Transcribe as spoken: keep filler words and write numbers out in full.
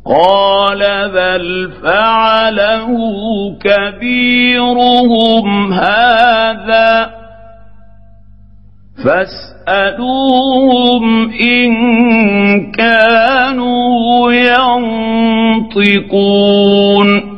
قال بل فعله كبيرهم هذا فاسألوهم إن كانوا ينطقون